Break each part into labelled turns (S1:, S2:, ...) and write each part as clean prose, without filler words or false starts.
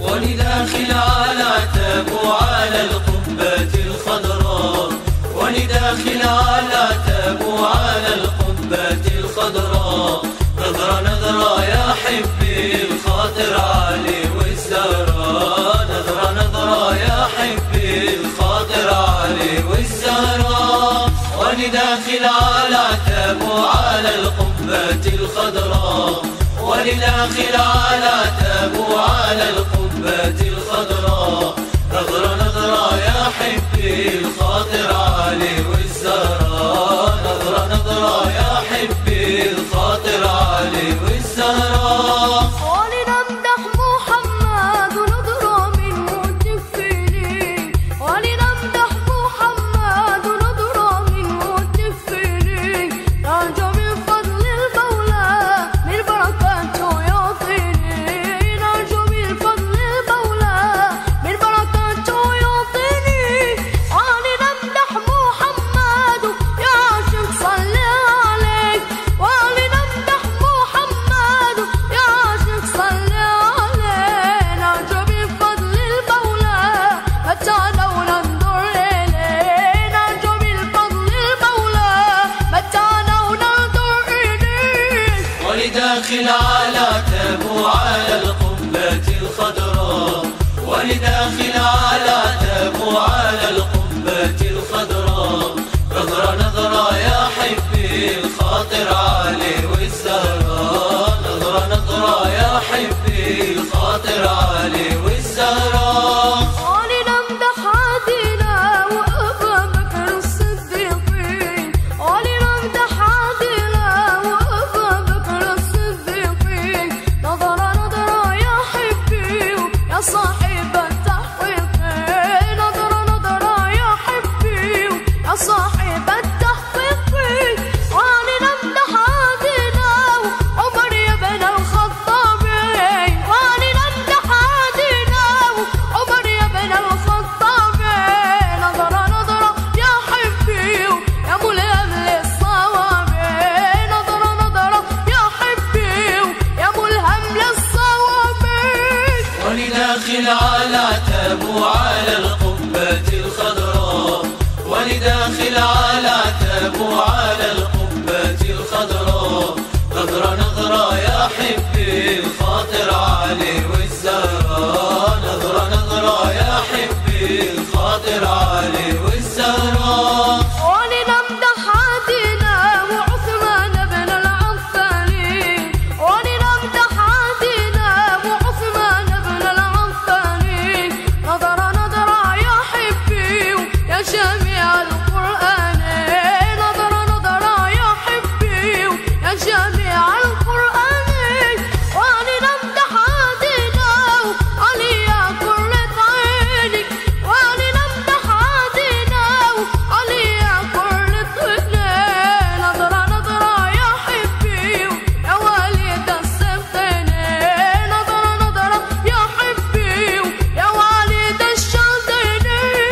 S1: ولداخل على تابو على القبة الخضراء، ولداخل على تابو على القبة الخضراء. نظرة نظرة يا حبي الخاطر علي والزهراء، نظرة نظرة يا حبي الخاطر علي والزهراء. ولداخل على تابو على القبة الخضراء، ولداخل على تابو على القبة الخضراء. نظرة نظرة يا حبي الخاطر علي والزهراء، نظرة نظرة يا حبي الخاطر علي والزهراء.
S2: ولنمدح محمد ونضرة من متفلين، ولنمدح محمد ونضرة من متفلين. نرجو من فضل المولى من بركاته يعطيني، نرجو من فضل المولى من بركاته يعطيني. ولنمدح محمد يا عاشق صلي عليك، ولنمدح محمد يا عاشق صلي عليه. نرجو من فضل المولى متعنا وننظر إليه، نرجو من فضل المولى متعنا وننظر إليه.
S1: ولداخل على تابو على القبة الخضراء، ولداخل على تابو على القبة الخضراء. نظرة نظرة يا حبي الخاطر علي والزهراء، نظرة نظرة يا حبي الخاطر علي والزهراء.
S2: ولنمدح عادنا وأبا بكر الصديقين، ولنمدح عادنا وأبا بكر الصديقين. نظرة نظرة يا حبي يا صاحب التحقيق، نظرة نظرة يا حبي يا صاحب التحقيق. ولنمدح عادنا وعمر يا بن الخطاب، ولنمدح عادنا وعمر يا بن الخطاب. نظرة نظرة يا حبي يا ملهم للصواب، نظرة نظرة يا حبي يا ملهم للصواب.
S1: ولداخل على تابو على القبة الخضراء، ولداخل على تابو على القبة الخضراء. نظرة نظرة يا حبي الخاطر علي والزهراء، نظرة نظرة يا حبي الخاطر علي والزهراء.
S2: ولنمدح عادنا وعثمان بن العفاني، ولنمدح عادنا وعثمان بن العفاني. نظرة نظرة يا حبي يا جامع القرآن، نظرة نظرة يا حبي يا جامع القرآن. ولنمدح عادنا علي يا قرة عيني، ولنمدح عادنا علي يا قرة عيني. نظرة نظرة يا حبي يا والد السبطين، نظرة نظرة يا حبي يا والد الشاطين.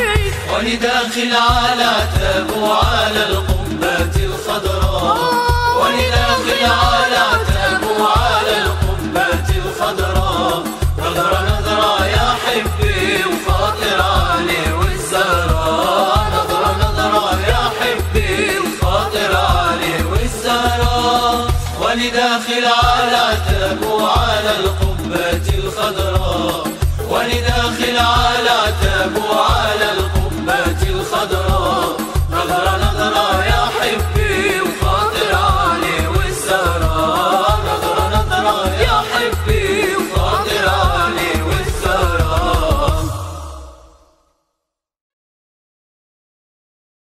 S1: ولداخل على تابو على القبة الخضراء، ولداخل على تابو على القبة الخضراء. نظرة نظرة يا حبي وخاطر علي والزهراء، نظرة نظرة يا حبي وخاطر علي والزهراء. ولداخل على تابو على القبة الخضراء، ولداخل على تابو على